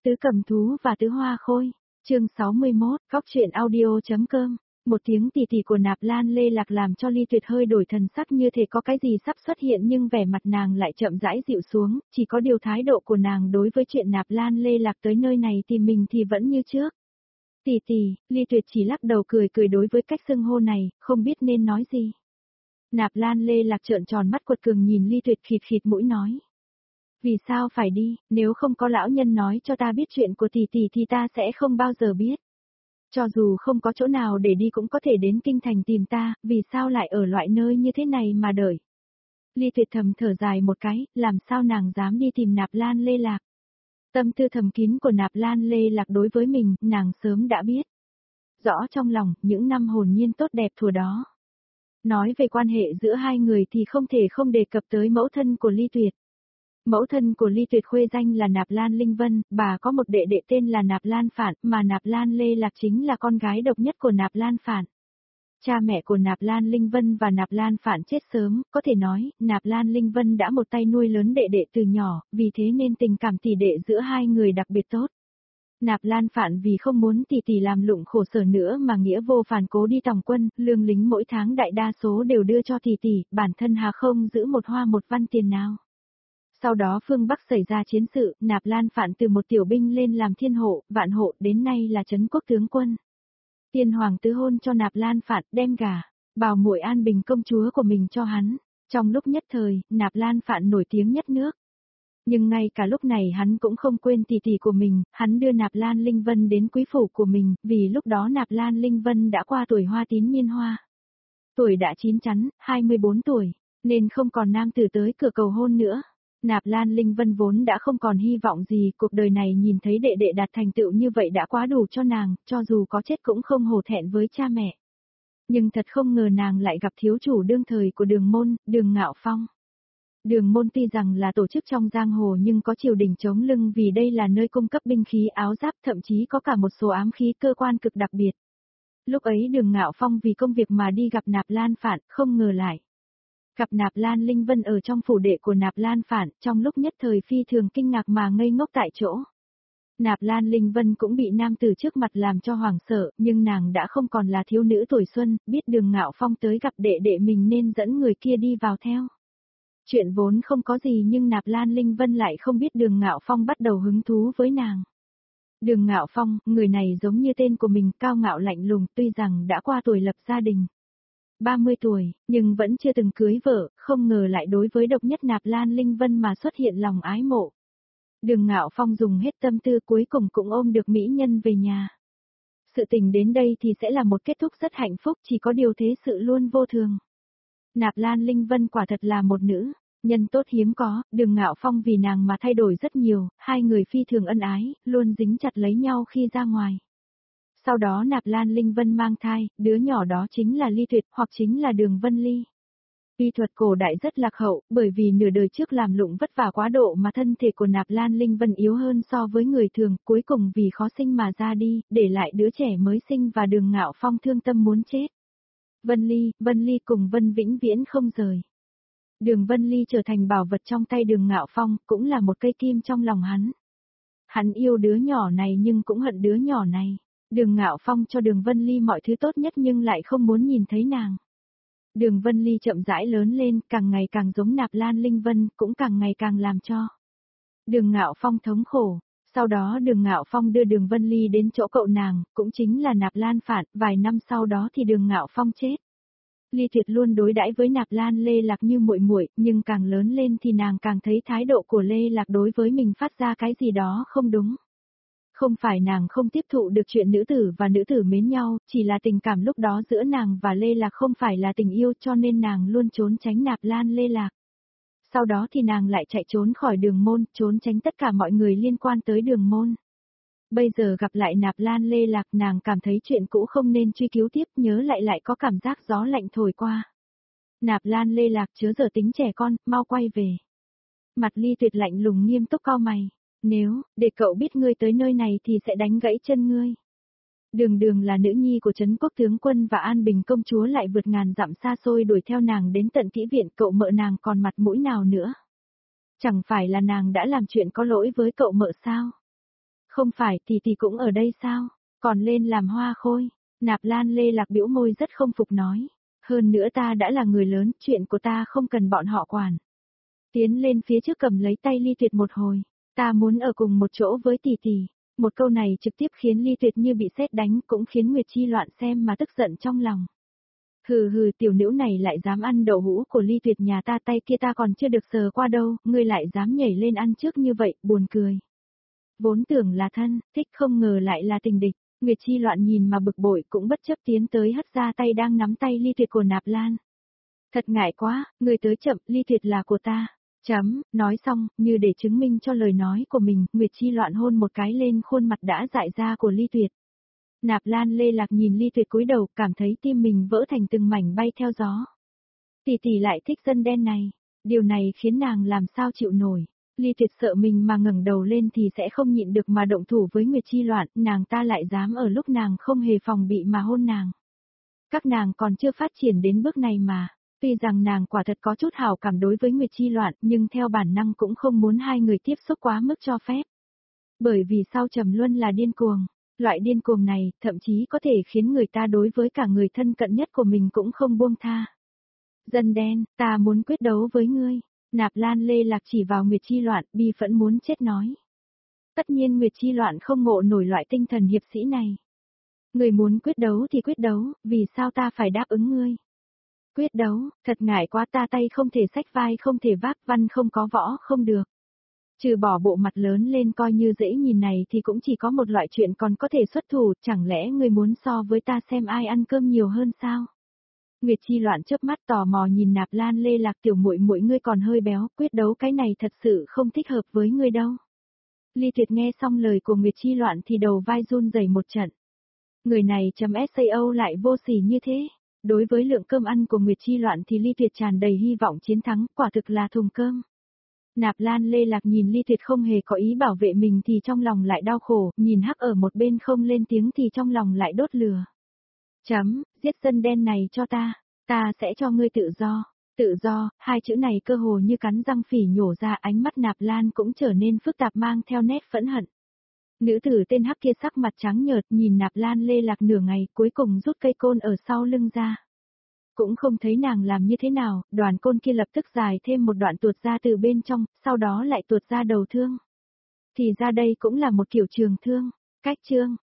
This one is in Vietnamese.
Tứ Cầm Thú và Tứ Hoa Khôi, chương 61, góc truyện audio.com. Một tiếng tì tì của Nạp Lan Lê Lạc làm cho Ly Tuyệt hơi đổi thần sắc như thể có cái gì sắp xuất hiện, nhưng vẻ mặt nàng lại chậm rãi dịu xuống, chỉ có điều thái độ của nàng đối với chuyện Nạp Lan Lê Lạc tới nơi này tìm mình thì vẫn như trước. Tì tì, Ly Tuyệt chỉ lắc đầu cười cười đối với cách xưng hô này, không biết nên nói gì. Nạp Lan Lê Lạc trợn tròn mắt quật cường nhìn Ly Tuyệt, khịt khịt mũi nói. Vì sao phải đi, nếu không có lão nhân nói cho ta biết chuyện của tỷ tỷ thì ta sẽ không bao giờ biết. Cho dù không có chỗ nào để đi cũng có thể đến kinh thành tìm ta, vì sao lại ở loại nơi như thế này mà đợi. Ly Tuyệt thầm thở dài một cái, làm sao nàng dám đi tìm Nạp Lan Lê Lạc. Tâm tư thầm kín của Nạp Lan Lê Lạc đối với mình, nàng sớm đã biết. Rõ trong lòng, những năm hồn nhiên tốt đẹp thuở đó. Nói về quan hệ giữa hai người thì không thể không đề cập tới mẫu thân của Ly Tuyệt. Mẫu thân của Ly Tuyệt khuê danh là Nạp Lan Linh Vân, bà có một đệ đệ tên là Nạp Lan Phản, mà Nạp Lan Lê Lạc chính là con gái độc nhất của Nạp Lan Phản. Cha mẹ của Nạp Lan Linh Vân và Nạp Lan Phản chết sớm, có thể nói, Nạp Lan Linh Vân đã một tay nuôi lớn đệ đệ từ nhỏ, vì thế nên tình cảm tỷ đệ giữa hai người đặc biệt tốt. Nạp Lan Phản vì không muốn tỷ tỷ làm lụng khổ sở nữa mà nghĩa vô phản cố đi tòng quân, lương lính mỗi tháng đại đa số đều đưa cho tỷ tỷ, bản thân hà không giữ một hoa một văn tiền nào. Sau đó phương Bắc xảy ra chiến sự, Nạp Lan Phản từ một tiểu binh lên làm thiên hộ, vạn hộ, đến nay là trấn quốc tướng quân. Tiên hoàng tứ hôn cho Nạp Lan Phản, đem gả bảo muội An Bình công chúa của mình cho hắn. Trong lúc nhất thời, Nạp Lan Phản nổi tiếng nhất nước. Nhưng ngay cả lúc này hắn cũng không quên tỷ tỷ của mình, hắn đưa Nạp Lan Linh Vân đến quý phủ của mình, vì lúc đó Nạp Lan Linh Vân đã qua tuổi hoa tín niên hoa. Tuổi đã chín chắn, 24 tuổi, nên không còn nam tử tới cửa cầu hôn nữa. Nạp Lan Linh Vân vốn đã không còn hy vọng gì, cuộc đời này nhìn thấy đệ đệ đạt thành tựu như vậy đã quá đủ cho nàng, cho dù có chết cũng không hổ thẹn với cha mẹ. Nhưng thật không ngờ nàng lại gặp thiếu chủ đương thời của Đường Môn, Đường Ngạo Phong. Đường Môn tuy rằng là tổ chức trong giang hồ nhưng có triều đình chống lưng, vì đây là nơi cung cấp binh khí áo giáp, thậm chí có cả một số ám khí cơ quan cực đặc biệt. Lúc ấy Đường Ngạo Phong vì công việc mà đi gặp Nạp Lan Phản, không ngờ lại gặp Nạp Lan Linh Vân ở trong phủ đệ của Nạp Lan Phản, trong lúc nhất thời phi thường kinh ngạc mà ngây ngốc tại chỗ. Nạp Lan Linh Vân cũng bị nam tử trước mặt làm cho hoảng sợ, nhưng nàng đã không còn là thiếu nữ tuổi xuân, biết Đường Ngạo Phong tới gặp đệ đệ mình nên dẫn người kia đi vào theo. Chuyện vốn không có gì nhưng Nạp Lan Linh Vân lại không biết Đường Ngạo Phong bắt đầu hứng thú với nàng. Đường Ngạo Phong, người này giống như tên của mình, cao ngạo lạnh lùng, tuy rằng đã qua tuổi lập gia đình. 30 tuổi, nhưng vẫn chưa từng cưới vợ, không ngờ lại đối với độc nhất Nạp Lan Linh Vân mà xuất hiện lòng ái mộ. Đường Ngạo Phong dùng hết tâm tư cuối cùng cũng ôm được mỹ nhân về nhà. Sự tình đến đây thì sẽ là một kết thúc rất hạnh phúc, chỉ có điều thế sự luôn vô thường. Nạp Lan Linh Vân quả thật là một nữ nhân tốt hiếm có, Đường Ngạo Phong vì nàng mà thay đổi rất nhiều, hai người phi thường ân ái, luôn dính chặt lấy nhau khi ra ngoài. Sau đó Nạp Lan Linh Vân mang thai, đứa nhỏ đó chính là Ly Tuyệt hoặc chính là Đường Vân Ly. Y thuật cổ đại rất lạc hậu, bởi vì nửa đời trước làm lụng vất vả quá độ mà thân thể của Nạp Lan Linh Vân yếu hơn so với người thường, cuối cùng vì khó sinh mà ra đi, để lại đứa trẻ mới sinh và Đường Ngạo Phong thương tâm muốn chết. Vân Ly cùng Vân vĩnh viễn không rời. Đường Vân Ly trở thành bảo vật trong tay Đường Ngạo Phong, cũng là một cây kim trong lòng hắn. Hắn yêu đứa nhỏ này nhưng cũng hận đứa nhỏ này. Đường Ngạo Phong cho Đường Vân Ly mọi thứ tốt nhất nhưng lại không muốn nhìn thấy nàng. Đường Vân Ly chậm rãi lớn lên, càng ngày càng giống Nạp Lan Linh Vân, cũng càng ngày càng làm cho Đường Ngạo Phong thống khổ. Sau đó Đường Ngạo Phong đưa Đường Vân Ly đến chỗ cậu nàng, cũng chính là Nạp Lan Phản, vài năm sau đó thì Đường Ngạo Phong chết. Ly Tuyệt luôn đối đãi với Nạp Lan Lê Lạc như muội muội, nhưng càng lớn lên thì nàng càng thấy thái độ của Lê Lạc đối với mình phát ra cái gì đó không đúng. Không phải nàng không tiếp thụ được chuyện nữ tử và nữ tử mến nhau, chỉ là tình cảm lúc đó giữa nàng và Lê Lạc không phải là tình yêu, cho nên nàng luôn trốn tránh Nạp Lan Lê Lạc. Sau đó thì nàng lại chạy trốn khỏi Đường Môn, trốn tránh tất cả mọi người liên quan tới Đường Môn. Bây giờ gặp lại Nạp Lan Lê Lạc, nàng cảm thấy chuyện cũ không nên truy cứu tiếp, nhớ lại có cảm giác gió lạnh thổi qua. Nạp Lan Lê Lạc, chớ giờ tính trẻ con, mau quay về. Mặt Ly Tuyệt lạnh lùng nghiêm túc cau mày. Nếu, để cậu biết ngươi tới nơi này thì sẽ đánh gãy chân ngươi. Đường là nữ nhi của trấn quốc tướng quân và An Bình công chúa lại vượt ngàn dặm xa xôi đuổi theo nàng đến tận kỹ viện, cậu mợ nàng còn mặt mũi nào nữa. Chẳng phải là nàng đã làm chuyện có lỗi với cậu mợ sao? Không phải tỷ tỷ cũng ở đây sao? Còn lên làm hoa khôi. Nạp Lan Lê Lạc bĩu môi rất không phục nói. Hơn nữa ta đã là người lớn, chuyện của ta không cần bọn họ quản. Tiến lên phía trước cầm lấy tay Ly Tuyệt một hồi. Ta muốn ở cùng một chỗ với tỷ tỷ. Một câu này trực tiếp khiến Ly Tuyệt như bị sét đánh, cũng khiến Nguyệt Chi Loạn xem mà tức giận trong lòng. Hừ hừ, tiểu nữ này lại dám ăn đậu hũ của Ly Tuyệt nhà ta, tay kia ta còn chưa được sờ qua đâu, ngươi lại dám nhảy lên ăn trước như vậy, buồn cười. Vốn tưởng là thân, thích không ngờ lại là tình địch. Nguyệt Chi Loạn nhìn mà bực bội, cũng bất chấp tiến tới hất ra tay đang nắm tay Ly Tuyệt của Nạp Lan. Thật ngại quá, người tới chậm, Ly Tuyệt là của ta. Chấm, nói xong, như để chứng minh cho lời nói của mình, Nguyệt Chi Loạn hôn một cái lên khuôn mặt đã dại ra của Ly Tuyệt. Nạp Lan Lê Lạc nhìn Ly Tuyệt cúi đầu, cảm thấy tim mình vỡ thành từng mảnh bay theo gió. Tỷ tỷ lại thích dân đen này, điều này khiến nàng làm sao chịu nổi. Ly Tuyệt sợ mình mà ngẩng đầu lên thì sẽ không nhịn được mà động thủ với Nguyệt Chi Loạn, nàng ta lại dám ở lúc nàng không hề phòng bị mà hôn nàng. Các nàng còn chưa phát triển đến bước này mà. Tuy rằng nàng quả thật có chút hảo cảm đối với Nguyệt Chi Loạn, nhưng theo bản năng cũng không muốn hai người tiếp xúc quá mức cho phép. Bởi vì sau Trầm Luân là điên cuồng, loại điên cuồng này thậm chí có thể khiến người ta đối với cả người thân cận nhất của mình cũng không buông tha. Dân đen, ta muốn quyết đấu với ngươi. Nạp Lan Lê Lạc chỉ vào Nguyệt Chi Loạn, bi phẫn muốn chết nói. Tất nhiên Nguyệt Chi Loạn không ngộ nổi loại tinh thần hiệp sĩ này. Người muốn quyết đấu thì quyết đấu, vì sao ta phải đáp ứng ngươi? Quyết đấu, thật ngại quá, ta tay không thể xách vai không thể vác, văn không có võ không được. Trừ bỏ bộ mặt lớn lên coi như dễ nhìn này thì cũng chỉ có một loại chuyện còn có thể xuất thủ, chẳng lẽ ngươi muốn so với ta xem ai ăn cơm nhiều hơn sao? Nguyệt Chi Loạn chớp mắt tò mò nhìn Nạp Lan Lê Lạc, tiểu muội muội ngươi còn hơi béo, quyết đấu cái này thật sự không thích hợp với ngươi đâu. Ly Tuyệt nghe xong lời của Nguyệt Chi Loạn thì đầu vai run rẩy một trận. Người này sao lại vô sỉ như thế? Đối với lượng cơm ăn của Nguyệt Chi Loạn thì Ly Tuyệt tràn đầy hy vọng chiến thắng, quả thực là thùng cơm. Nạp Lan Lê Lạc nhìn Ly Tuyệt không hề có ý bảo vệ mình thì trong lòng lại đau khổ, nhìn Hắc ở một bên không lên tiếng thì trong lòng lại đốt lửa. Giết dân đen này cho ta sẽ cho ngươi tự do. Tự do, hai chữ này cơ hồ như cắn răng phỉ nhổ ra, ánh mắt Nạp Lan cũng trở nên phức tạp mang theo nét phẫn hận. Nữ tử tên Hắc kia sắc mặt trắng nhợt nhìn Nạp Lan Lê Lạc nửa ngày, cuối cùng rút cây côn ở sau lưng ra. Cũng không thấy nàng làm như thế nào, đoàn côn kia lập tức dài thêm một đoạn tuột ra từ bên trong, sau đó lại tuột ra đầu thương. Thì ra đây cũng là một kiểu trường thương. Cách chương